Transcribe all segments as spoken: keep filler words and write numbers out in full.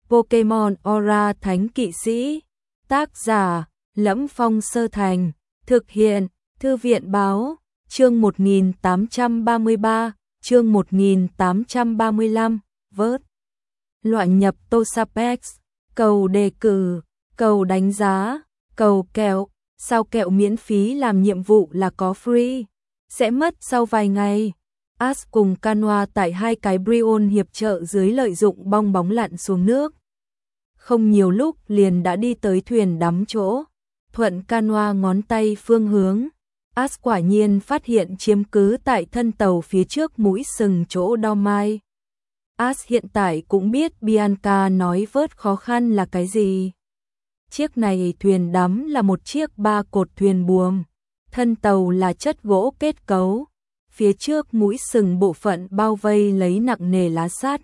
Pokemon Aura Thánh Kỵ Sĩ. Tác giả: Lẫm Phong Sơ Thành. Thực hiện: Thư viện Báo. Chương một nghìn tám trăm ba mươi ba, chương một nghìn tám trăm ba mươi lăm, vớt. Loại nhập Tosapex, cầu đề cử, cầu đánh giá, cầu kẹo, sao kẹo miễn phí làm nhiệm vụ là có free, sẽ mất sau vài ngày. Ash cùng Canoa tại hai cái Brionne hiệp trợ dưới lợi dụng bong bóng lặn xuống nước. Không nhiều lúc liền đã đi tới thuyền đắm chỗ. Thuận Canoa ngón tay phương hướng. Ash quả nhiên phát hiện chiếm cứ tại thân tàu phía trước mũi sừng chỗ Dormai. Ash hiện tại cũng biết Bianca nói vớt khó khăn là cái gì. Chiếc này thuyền đắm là một chiếc ba cột thuyền buồm. Thân tàu là chất gỗ kết cấu. Phía trước mũi sừng bộ phận bao vây lấy nặng nề lá sắt.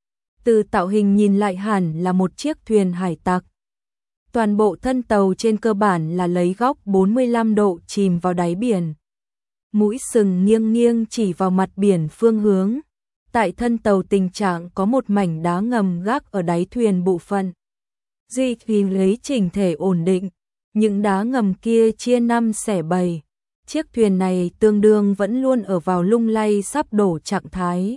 Từ tạo hình nhìn lại hẳn là một chiếc thuyền hải tặc. Toàn bộ thân tàu trên cơ bản là lấy góc bốn mươi lăm độ chìm vào đáy biển. Mũi sừng nghiêng nghiêng chỉ vào mặt biển phương hướng. Tại thân tàu tình trạng có một mảnh đá ngầm gác ở đáy thuyền bộ phận. Duy trì lấy chỉnh thể ổn định. Những đá ngầm kia chia năm xẻ bảy. Chiếc thuyền này tương đương vẫn luôn ở vào lung lay sắp đổ trạng thái.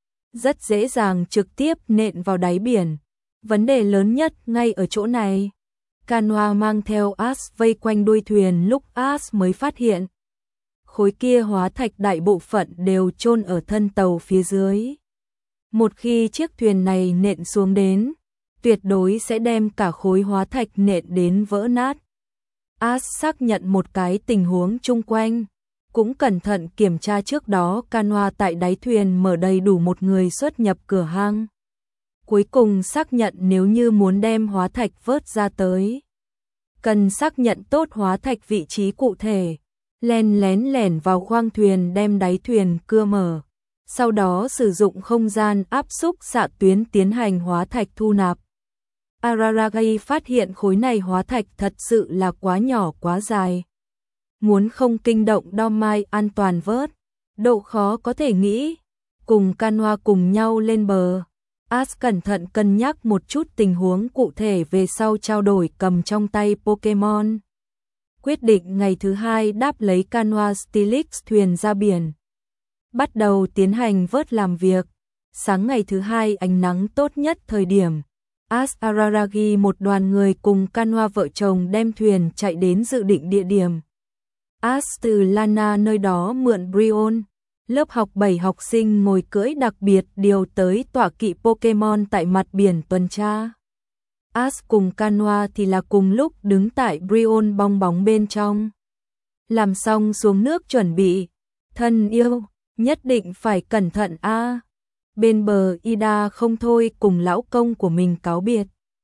Rất dễ dàng trực tiếp nện vào đáy biển. Vấn đề lớn nhất ngay ở chỗ này. Canoa mang theo Ash vây quanh đuôi thuyền lúc Ash mới phát hiện. Khối kia hóa thạch đại bộ phận đều chôn ở thân tàu phía dưới. Một khi chiếc thuyền này nện xuống đến, tuyệt đối sẽ đem cả khối hóa thạch nện đến vỡ nát. Ash xác nhận một cái tình huống chung quanh, cũng cẩn thận kiểm tra trước đó Canoa tại đáy thuyền mở đầy đủ một người xuất nhập cửa hang. Cuối cùng xác nhận nếu như muốn đem hóa thạch vớt ra tới, cần xác nhận tốt hóa thạch vị trí cụ thể, len lén lẻn vào khoang thuyền đem đáy thuyền cưa mở, sau đó sử dụng không gian áp xúc xạ tuyến tiến hành hóa thạch thu nạp. Araragi phát hiện khối này hóa thạch thật sự là quá nhỏ quá dài. Muốn không kinh động Dormai an toàn vớt, độ khó có thể nghĩ. Cùng Canoa cùng nhau lên bờ, Ash cẩn thận cân nhắc một chút tình huống cụ thể về sau trao đổi cầm trong tay Pokemon. Quyết định ngày thứ hai đáp lấy Canoa Steelix thuyền ra biển. Bắt đầu tiến hành vớt làm việc. Sáng ngày thứ hai ánh nắng tốt nhất thời điểm. Ash, Araragi một đoàn người cùng Canoa vợ chồng đem thuyền chạy đến dự định địa điểm. Ash từ Lana nơi đó mượn Brionne. Lớp học bảy học sinh ngồi cưỡi đặc biệt điều tới tọa kỵ Pokemon tại mặt biển tuần tra. Ash cùng Canoa thì là cùng lúc đứng tại Brionne bong bóng bên trong. Làm xong xuống nước chuẩn bị. Thân yêu, nhất định phải cẩn thận a. À. Bên bờ Ida không thôi cùng lão công của mình cáo biệt.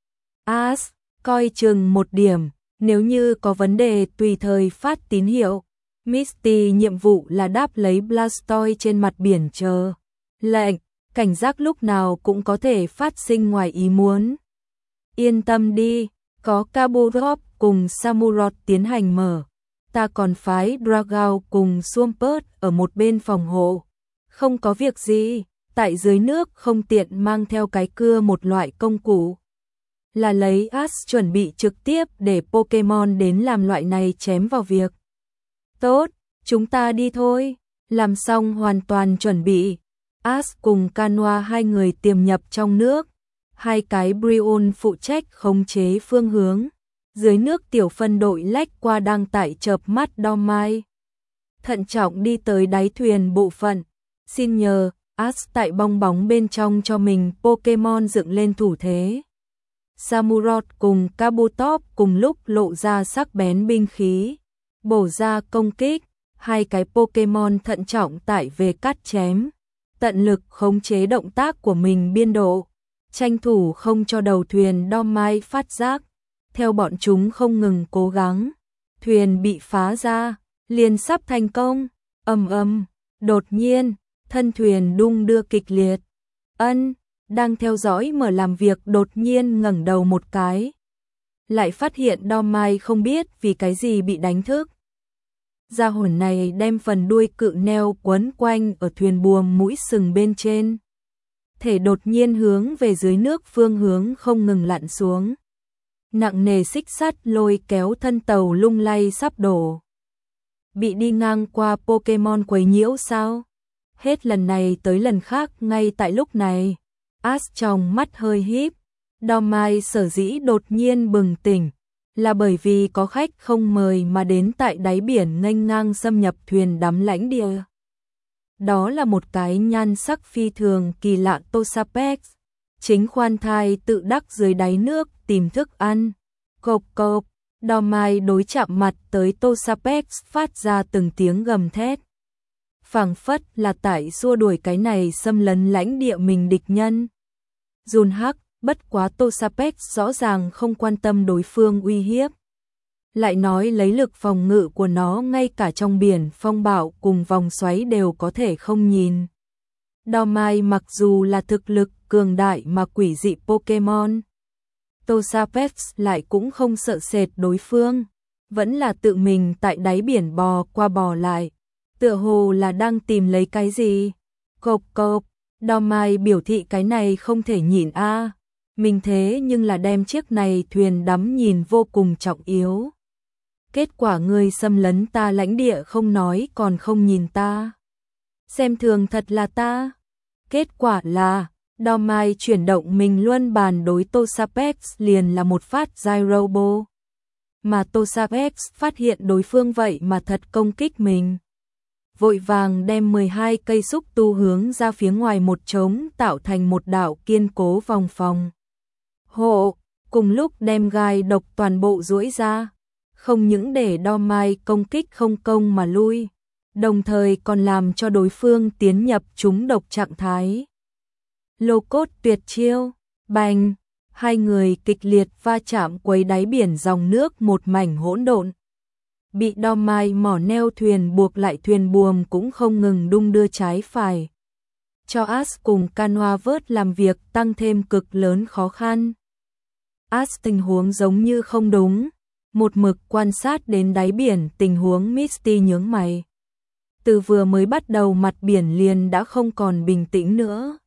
Ash, coi chừng một điểm, nếu như có vấn đề tùy thời phát tín hiệu. Misty nhiệm vụ là đáp lấy Blastoise trên mặt biển chờ lệnh, cảnh giác lúc nào cũng có thể phát sinh ngoài ý muốn. Yên tâm đi, có Kaburop cùng Samurott tiến hành mở. Ta còn phái Dragao cùng Swampert ở một bên phòng hộ. Không có việc gì, tại dưới nước không tiện mang theo cái cưa một loại công cụ. Là lấy Ash chuẩn bị trực tiếp để Pokemon đến làm loại này chém vào việc. Tốt, chúng ta đi thôi. Làm xong hoàn toàn chuẩn bị. Ash cùng Canoa hai người tiềm nhập trong nước. Hai cái Brionne phụ trách khống chế phương hướng. Dưới nước tiểu phân đội lách qua đang tại chợp mắt Dormai. Thận trọng đi tới đáy thuyền bộ phận. Xin nhờ, Ash tại bong bóng bên trong cho mình Pokemon dựng lên thủ thế. Samurott cùng Kabutops cùng lúc lộ ra sắc bén binh khí. Bổ ra công kích, hai cái Pokemon thận trọng tại về cắt chém, tận lực khống chế động tác của mình biên độ, tranh thủ không cho đầu thuyền Dormai phát giác. Theo bọn chúng không ngừng cố gắng, thuyền bị phá ra, liền sắp thành công. Ầm ầm, đột nhiên, thân thuyền đung đưa kịch liệt. Ân, đang theo dõi mở làm việc đột nhiên ngẩng đầu một cái. Lại phát hiện Dormai không biết vì cái gì bị đánh thức. Gia hồn này đem phần đuôi cự neo quấn quanh ở thuyền buồm mũi sừng bên trên. thể đột nhiên hướng về dưới nước phương hướng không ngừng lặn xuống. Nặng nề xích sắt lôi kéo thân tàu lung lay sắp đổ. Bị đi ngang qua Pokemon quấy nhiễu sao? Hết lần này tới lần khác ngay tại lúc này, Ash trong mắt hơi híp, Dormai sở dĩ đột nhiên bừng tỉnh, là bởi vì có khách không mời mà đến tại đáy biển nghênh ngang xâm nhập thuyền đắm lãnh địa. Đó là một cái nhan sắc phi thường kỳ lạ Toxapex, chính khoan thai tự đắc dưới đáy nước tìm thức ăn. Cộp cộp, Dormai đối chạm mặt tới Toxapex phát ra từng tiếng gầm thét. Phảng phất là tại xua đuổi cái này xâm lấn lãnh địa mình địch nhân. Jun Hắc, bất quá Toxapex rõ ràng không quan tâm đối phương uy hiếp. Lại nói lấy lực phòng ngự của nó ngay cả trong biển phong bạo cùng vòng xoáy đều có thể không nhìn. Dormai mặc dù là thực lực cường đại mà quỷ dị Pokemon, Toxapex lại cũng không sợ sệt đối phương, vẫn là tự mình tại đáy biển bò qua bò lại, tựa hồ là đang tìm lấy cái gì. Cộp cộp, Dormai biểu thị cái này không thể nhìn a, à. Mình thế nhưng là đem chiếc này thuyền đắm nhìn vô cùng trọng yếu. Kết quả ngươi xâm lấn ta lãnh địa không nói còn không nhìn ta. Xem thường thật là ta. Kết quả là, Dormai chuyển động mình luân bàn đối Toxapex liền là một phát Gyrobo. Mà Toxapex phát hiện đối phương vậy mà thật công kích mình. Vội vàng đem mười hai cây xúc tu hướng ra phía ngoài một trống tạo thành một đạo kiên cố vòng phòng hộ, cùng lúc đem gai độc toàn bộ duỗi ra, không những để Dormai công kích không công mà lui, đồng thời còn làm cho đối phương tiến nhập trúng độc trạng thái. Lô cốt tuyệt chiêu, bành, hai người kịch liệt va chạm quấy đáy biển dòng nước một mảnh hỗn độn. Bị Dormai mỏ neo thuyền buộc lại thuyền buồm cũng không ngừng đung đưa trái phải, cho Ash cùng canoa vớt làm việc tăng thêm cực lớn khó khăn. Ash tình huống giống như không đúng, một mực quan sát đến đáy biển tình huống Misty nhướng mày. Từ vừa mới bắt đầu mặt biển liền đã không còn bình tĩnh nữa.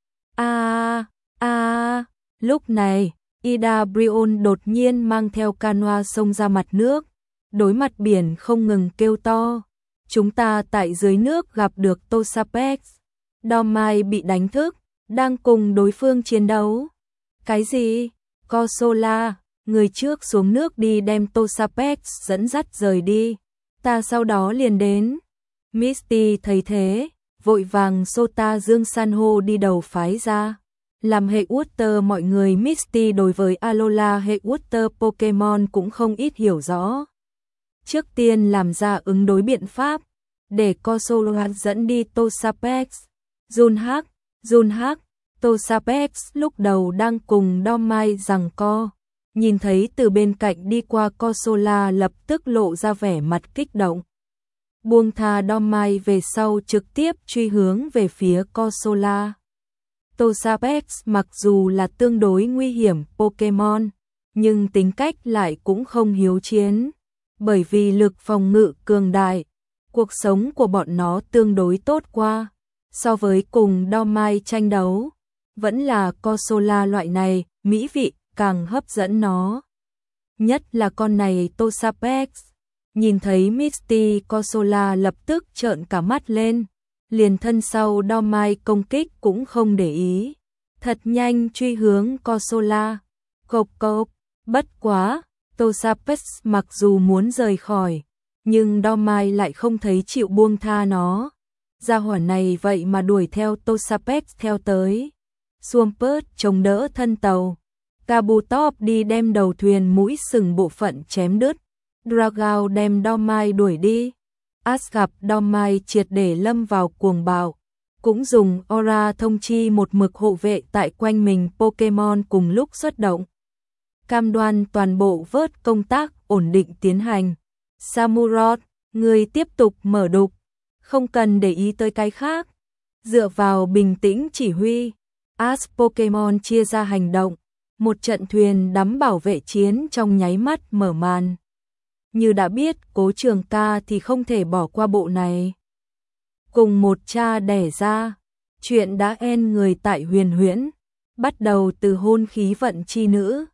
A a, lúc này, Ida Brion đột nhiên mang theo canoa xông ra mặt nước, đối mặt biển không ngừng kêu to. Chúng ta tại dưới nước gặp được Toxapex. Dormai bị đánh thức, đang cùng đối phương chiến đấu. Cái gì? Corsola, người trước xuống nước đi đem Toxapex dẫn dắt rời đi. Ta sau đó liền đến. Misty thấy thế, vội vàng Sota Dương San hô đi đầu phái ra. Làm hệ Water mọi người Misty đối với Alola hệ Water Pokemon cũng không ít hiểu rõ. Trước tiên làm ra ứng đối biện pháp, để Corsola dẫn đi Toxapex. Jun Hắc, Jun Hắc, Toxapex lúc đầu đang cùng Dormai giằng co, nhìn thấy từ bên cạnh đi qua Corsola lập tức lộ ra vẻ mặt kích động. Buông tha Dormai về sau trực tiếp truy hướng về phía Corsola. Toxapex mặc dù là tương đối nguy hiểm Pokemon, nhưng tính cách lại cũng không hiếu chiến. Bởi vì lực phòng ngự cường đại, cuộc sống của bọn nó tương đối tốt qua. So với cùng Dormai tranh đấu, vẫn là Corsola loại này, mỹ vị càng hấp dẫn nó. Nhất là con này Toxapex, nhìn thấy Misty Corsola lập tức trợn cả mắt lên, liền thân sau Dormai công kích cũng không để ý, thật nhanh truy hướng Corsola. Cộp cộp, bất quá, Toxapex mặc dù muốn rời khỏi, nhưng Dormai lại không thấy chịu buông tha nó. Gia hỏa này vậy mà đuổi theo Toxapex theo tới. Swampert chống đỡ thân tàu. Kabutops đi đem đầu thuyền mũi sừng bộ phận chém đứt. Dragao đem Dormai đuổi đi. Ash gặp Dormai triệt để lâm vào cuồng bạo, cũng dùng aura thông chi một mực hộ vệ tại quanh mình Pokemon cùng lúc xuất động. Cam đoan toàn bộ vớt công tác ổn định tiến hành. Samurott, người tiếp tục mở đục, không cần để ý tới cái khác. Dựa vào bình tĩnh chỉ huy, Ash Pokemon chia ra hành động, một trận thuyền đắm bảo vệ chiến trong nháy mắt mở màn. Như đã biết Cố Trường Ca thì không thể bỏ qua bộ này. Cùng một cha đẻ ra, Chuyện đã en người tại huyền huyễn, bắt đầu từ hôn khí vận chi nữ,